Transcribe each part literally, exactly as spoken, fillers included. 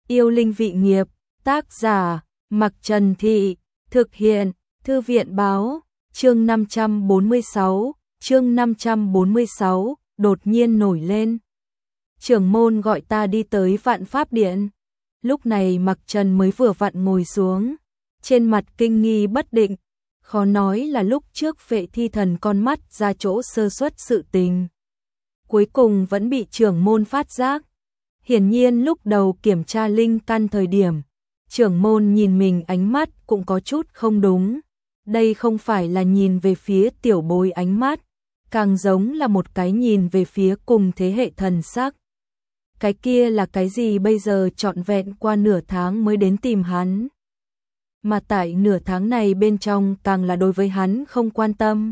Yêu linh vị nghiệp, tác giả, Mặc Trần Thị, thực hiện, Thư viện báo, chương năm trăm bốn mươi sáu, chương năm trăm bốn mươi sáu, đột nhiên nổi lên. Trưởng môn gọi ta đi tới Vạn Pháp Điện. Lúc này Mặc Trần mới vừa vặn ngồi xuống, trên mặt kinh nghi bất định, khó nói là lúc trước Vệ Thi Thần con mắt ra chỗ sơ suất sự tình. Cuối cùng vẫn bị trưởng môn phát giác. Hiển nhiên lúc đầu kiểm tra linh căn thời điểm, trưởng môn nhìn mình ánh mắt cũng có chút không đúng. Đây không phải là nhìn về phía tiểu bối ánh mắt, càng giống là một cái nhìn về phía cùng thế hệ thần sắc. Cái kia là cái gì bây giờ trọn vẹn qua nửa tháng mới đến tìm hắn. Mà tại nửa tháng này bên trong càng là đối với hắn không quan tâm.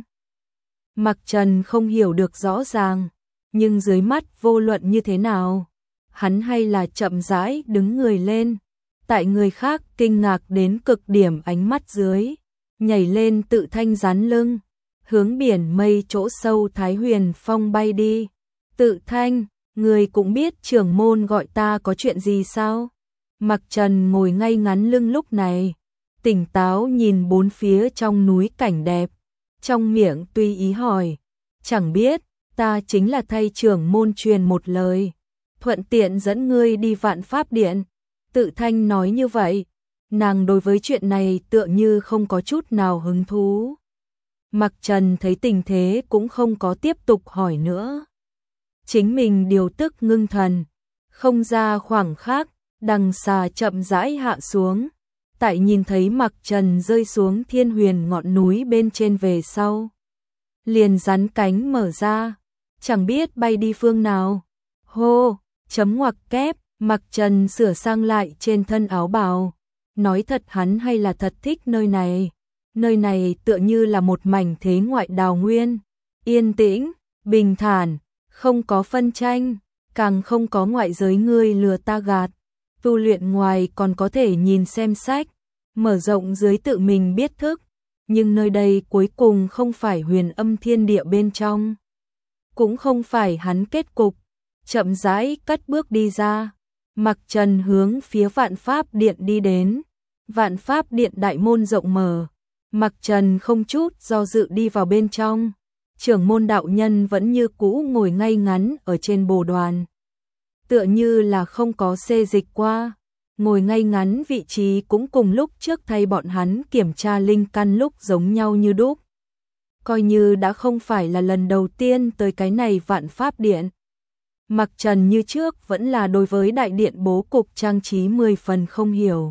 Mặc Trần không hiểu được rõ ràng, nhưng dưới mắt vô luận như thế nào, hắn hay là chậm rãi đứng người lên, tại người khác kinh ngạc đến cực điểm ánh mắt dưới, nhảy lên tự thanh dán lưng, hướng biển mây chỗ sâu Thái Huyền Phong bay đi. Tự thanh, người cũng biết trưởng môn gọi ta có chuyện gì sao? Mặc Trần ngồi ngay ngắn lưng lúc này, tỉnh táo nhìn bốn phía trong núi cảnh đẹp, trong miệng tùy ý hỏi, chẳng biết, ta chính là thay trưởng môn truyền một lời, thuận tiện dẫn ngươi đi Vạn Pháp Điện. Tự thanh nói như vậy, nàng đối với chuyện này tựa như không có chút nào hứng thú. Mặc Trần thấy tình thế cũng không có tiếp tục hỏi nữa. Chính mình điều tức ngưng thần, không ra khoảng khắc, đằng xà chậm rãi hạ xuống. Tại nhìn thấy Mặc Trần rơi xuống Thiên Huyền ngọn núi bên trên về sau, liền rắn cánh mở ra, chẳng biết bay đi phương nào. Hô, chấm ngoặc kép, Mặc Trần sửa sang lại trên thân áo bào, nói thật hắn hay là thật thích nơi này. Nơi này tựa như là một mảnh thế ngoại đào nguyên, yên tĩnh, bình thản, không có phân tranh, càng không có ngoại giới ngươi lừa ta gạt. Tu luyện ngoài còn có thể nhìn xem sách, mở rộng dưới tự mình biết thức, nhưng nơi đây cuối cùng không phải huyền âm thiên địa bên trong, cũng không phải hắn kết cục. Chậm rãi cất bước đi ra, Mặc Trần hướng phía Vạn Pháp Điện đi đến. Vạn Pháp Điện đại môn rộng mở, Mặc Trần không chút do dự đi vào bên trong. Trưởng môn đạo nhân vẫn như cũ ngồi ngay ngắn ở trên bồ đoàn, tựa như là không có xê dịch qua, ngồi ngay ngắn vị trí cũng cùng lúc trước thay bọn hắn kiểm tra linh căn lúc giống nhau như đúc. Coi như đã không phải là lần đầu tiên tới cái này Vạn Pháp Điện, Mặc Trần như trước vẫn là đối với đại điện bố cục trang trí mười phần không hiểu.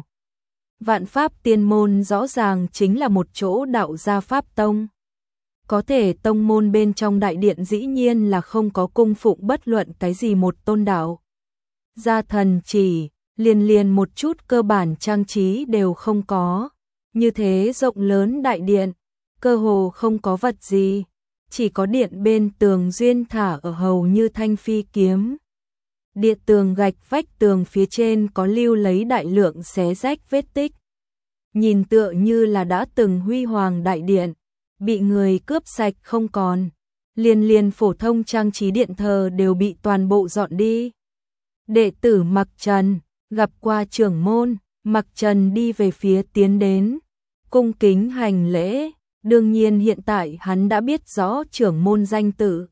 Vạn Pháp Tiên môn rõ ràng chính là một chỗ đạo gia pháp tông. Có thể tông môn bên trong đại điện dĩ nhiên là không có cung phụng bất luận cái gì một tôn đạo gia thần chỉ, liền liền một chút cơ bản trang trí đều không có. Như thế rộng lớn đại điện, cơ hồ không có vật gì, chỉ có điện bên tường duyên thả ở hầu như thanh phi kiếm. Điện tường gạch vách tường phía trên có lưu lấy đại lượng xé rách vết tích, nhìn tựa như là đã từng huy hoàng đại điện, bị người cướp sạch không còn. Liền liền phổ thông trang trí điện thờ đều bị toàn bộ dọn đi. Đệ tử Mặc Trần gặp qua trưởng môn. Mặc Trần đi về phía tiến đến, cung kính hành lễ. Đương nhiên hiện tại hắn đã biết rõ trưởng môn danh tự,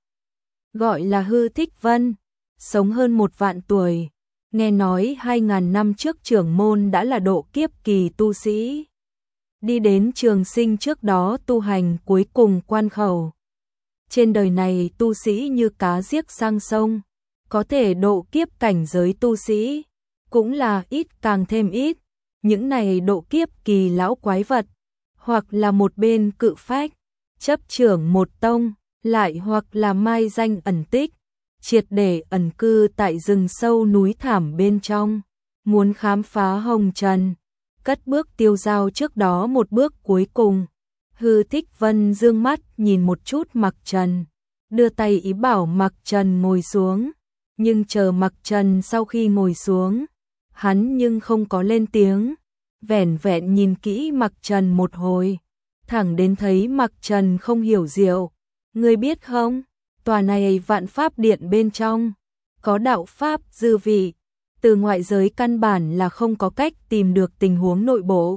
gọi là Hư Thích Vân, sống hơn một vạn tuổi. Nghe nói hai ngàn năm trước trưởng môn đã là độ kiếp kỳ tu sĩ, đi đến trường sinh trước đó tu hành cuối cùng quan khẩu. Trên đời này tu sĩ như cá giết sang sông, có thể độ kiếp cảnh giới tu sĩ cũng là ít càng thêm ít. Những này độ kiếp kỳ lão quái vật, hoặc là một bên cự phách, chấp trưởng một tông, lại hoặc là mai danh ẩn tích, triệt để ẩn cư tại rừng sâu núi thảm bên trong, muốn khám phá hồng trần, cất bước tiêu dao trước đó một bước cuối cùng. Hư Thích Vân dương mắt nhìn một chút Mặc Trần, đưa tay ý bảo Mặc Trần ngồi xuống, nhưng chờ Mặc Trần sau khi ngồi xuống, hắn nhưng không có lên tiếng, vẻn vẹn nhìn kỹ Mặc Trần một hồi, thẳng đến thấy Mặc Trần không hiểu diệu. Ngươi biết không, tòa này Vạn Pháp Điện bên trong có đạo pháp dư vị, từ ngoại giới căn bản là không có cách tìm được tình huống nội bộ.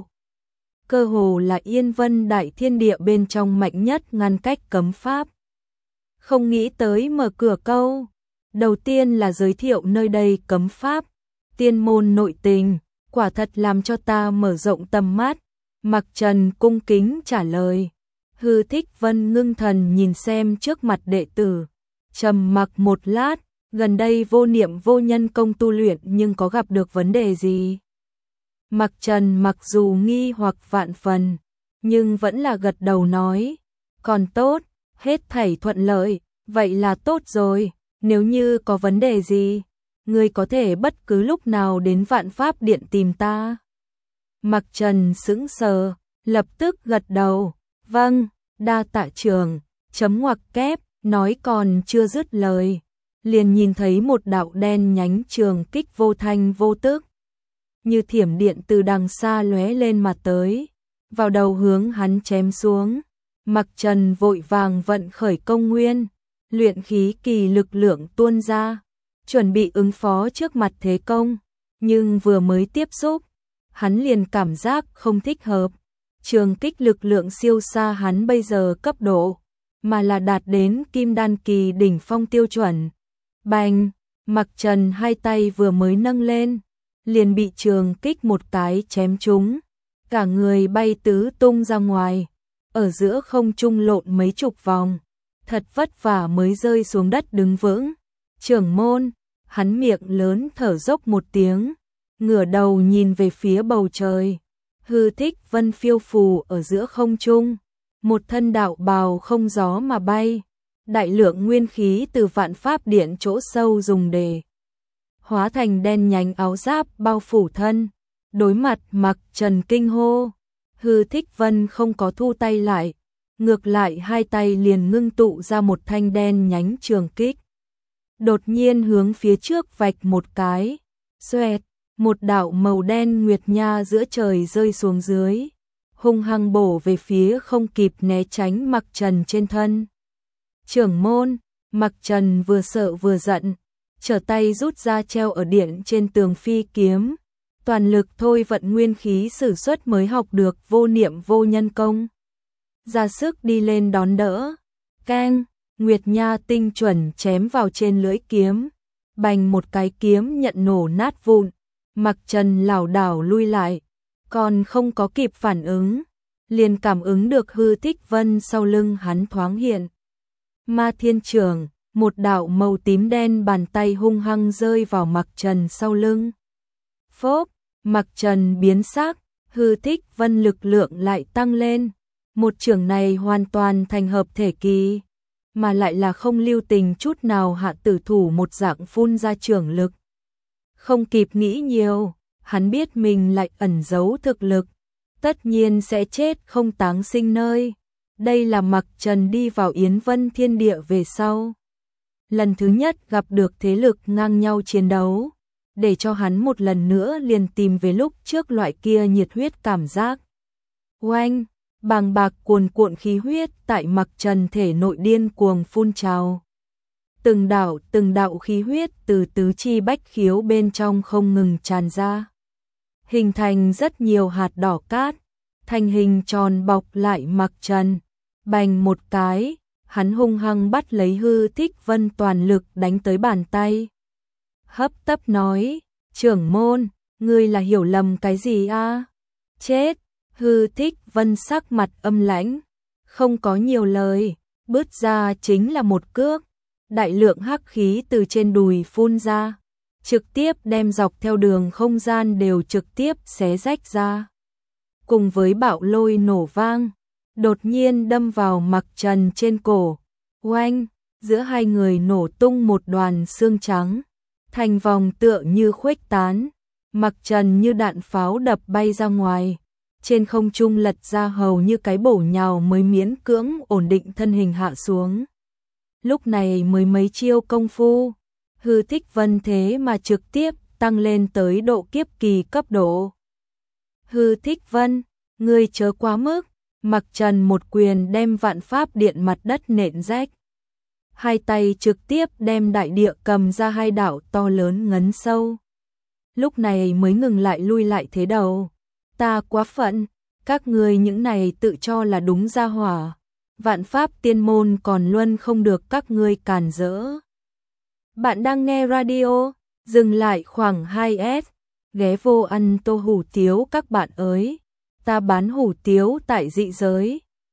Cơ hồ là Yên Vân Đại Thiên Địa bên trong mạnh nhất ngăn cách cấm pháp. Không nghĩ tới mở cửa câu. Đầu tiên là giới thiệu nơi đây cấm pháp, tiên môn nội tình, quả thật làm cho ta mở rộng tầm mắt. Mặc Trần cung kính trả lời. Hư Thích Vân ngưng thần nhìn xem trước mặt đệ tử, trầm mặc một lát, gần đây vô niệm vô nhân công tu luyện nhưng có gặp được vấn đề gì? Mặc Trần mặc dù nghi hoặc vạn phần, nhưng vẫn là gật đầu nói, còn tốt, hết thảy thuận lợi, vậy là tốt rồi, nếu như có vấn đề gì, ngươi có thể bất cứ lúc nào đến Vạn Pháp Điện tìm ta. Mặc Trần sững sờ, lập tức gật đầu, vâng, đa tạ trưởng, chấm ngoặc kép, nói còn chưa dứt lời, liền nhìn thấy một đạo đen nhánh trường kích vô thanh vô tức, như thiểm điện từ đằng xa lóe lên mà tới, vào đầu hướng hắn chém xuống. Mặc Trần vội vàng vận khởi công nguyên, luyện khí kỳ lực lượng tuôn ra, chuẩn bị ứng phó trước mặt thế công, nhưng vừa mới tiếp xúc, hắn liền cảm giác không thích hợp. Trường kích lực lượng siêu xa hắn bây giờ cấp độ, mà là đạt đến kim đan kỳ đỉnh phong tiêu chuẩn. Bành, Mặc Trần hai tay vừa mới nâng lên, liền bị trường kích một cái chém trúng, cả người bay tứ tung ra ngoài, ở giữa không trung lộn mấy chục vòng, thật vất vả mới rơi xuống đất đứng vững. Trưởng môn, hắn miệng lớn thở dốc một tiếng, ngửa đầu nhìn về phía bầu trời. Hư Thích Vân phiêu phù ở giữa không trung, một thân đạo bào không gió mà bay, đại lượng nguyên khí từ Vạn Pháp Điện chỗ sâu dùng để hóa thành đen nhánh áo giáp bao phủ thân. Đối mặt Mặc Trần kinh hô, Hư Thích Vân không có thu tay lại, ngược lại hai tay liền ngưng tụ ra một thanh đen nhánh trường kích, đột nhiên hướng phía trước vạch một cái, xoẹt, một đạo màu đen nguyệt nha giữa trời rơi xuống dưới, hung hăng bổ về phía không kịp né tránh Mặc Trần trên thân. Trưởng môn, Mặc Trần vừa sợ vừa giận, trở tay rút ra treo ở điện trên tường phi kiếm, toàn lực thôi vận nguyên khí sử xuất mới học được vô niệm vô nhân công, ra sức đi lên đón đỡ. Keng, nguyệt nha tinh chuẩn chém vào trên lưỡi kiếm, bành một cái kiếm nhận nổ nát vụn. Mặc Trần lảo đảo lui lại, còn không có kịp phản ứng, liền cảm ứng được Hư Thích Vân sau lưng hắn thoáng hiện. Ma Thiên Trường, một đạo màu tím đen bàn tay hung hăng rơi vào Mặc Trần sau lưng. Phốp, Mặc Trần biến sắc, Hư Thích Vân lực lượng lại tăng lên, một trường này hoàn toàn thành hợp thể kỳ, mà lại là không lưu tình chút nào hạ tử thủ một dạng phun ra trường lực. Không kịp nghĩ nhiều, hắn biết mình lại ẩn giấu thực lực, tất nhiên sẽ chết không táng sinh nơi. Đây là Mặc Trần đi vào Yến Vân Thiên Địa về sau, lần thứ nhất gặp được thế lực ngang nhau chiến đấu, để cho hắn một lần nữa liền tìm về lúc trước loại kia nhiệt huyết cảm giác. Oanh, bàng bạc cuồn cuộn khí huyết tại Mặc Trần thể nội điên cuồng phun trào. Từng đạo từng đạo khí huyết từ tứ chi bách khiếu bên trong không ngừng tràn ra, hình thành rất nhiều hạt đỏ cát, thành hình tròn bọc lại Mặc Trần. Bành một cái, hắn hung hăng bắt lấy Hư Thích Vân toàn lực đánh tới bàn tay. Hấp tấp nói, trưởng môn, ngươi là hiểu lầm cái gì a? Chết, Hư Thích Vân sắc mặt âm lãnh, không có nhiều lời, bứt ra chính là một cước. Đại lượng hắc khí từ trên đùi phun ra, trực tiếp đem dọc theo đường không gian đều trực tiếp xé rách ra. Cùng với bạo lôi nổ vang, đột nhiên đâm vào Mặc Trần trên cổ. Oanh, giữa hai người nổ tung một đoàn xương trắng, thành vòng tựa như khuếch tán. Mặc Trần như đạn pháo đập bay ra ngoài, trên không trung lật ra hầu như cái bổ nhào mới miễn cưỡng ổn định thân hình hạ xuống. Lúc này mới mấy chiêu công phu, Hư Thích Vân thế mà trực tiếp tăng lên tới độ kiếp kỳ cấp độ. Hư Thích Vân, ngươi chớ quá mức. Mặc Trần một quyền đem Vạn Pháp Điện mặt đất nện rách, hai tay trực tiếp đem đại địa cầm ra hai đạo to lớn ngấn sâu. lúc này mới ngừng lại lui lại thế đầu. Ta quá phận, các ngươi những này tự cho là đúng gia hỏa. Vạn pháp tiên môn còn luân không được các ngươi càn rỡ. Bạn đang nghe radio, dừng lại khoảng hai s, ghé vô ăn tô hủ tiếu các bạn ơi. Ta bán hủ tiếu tại dị giới,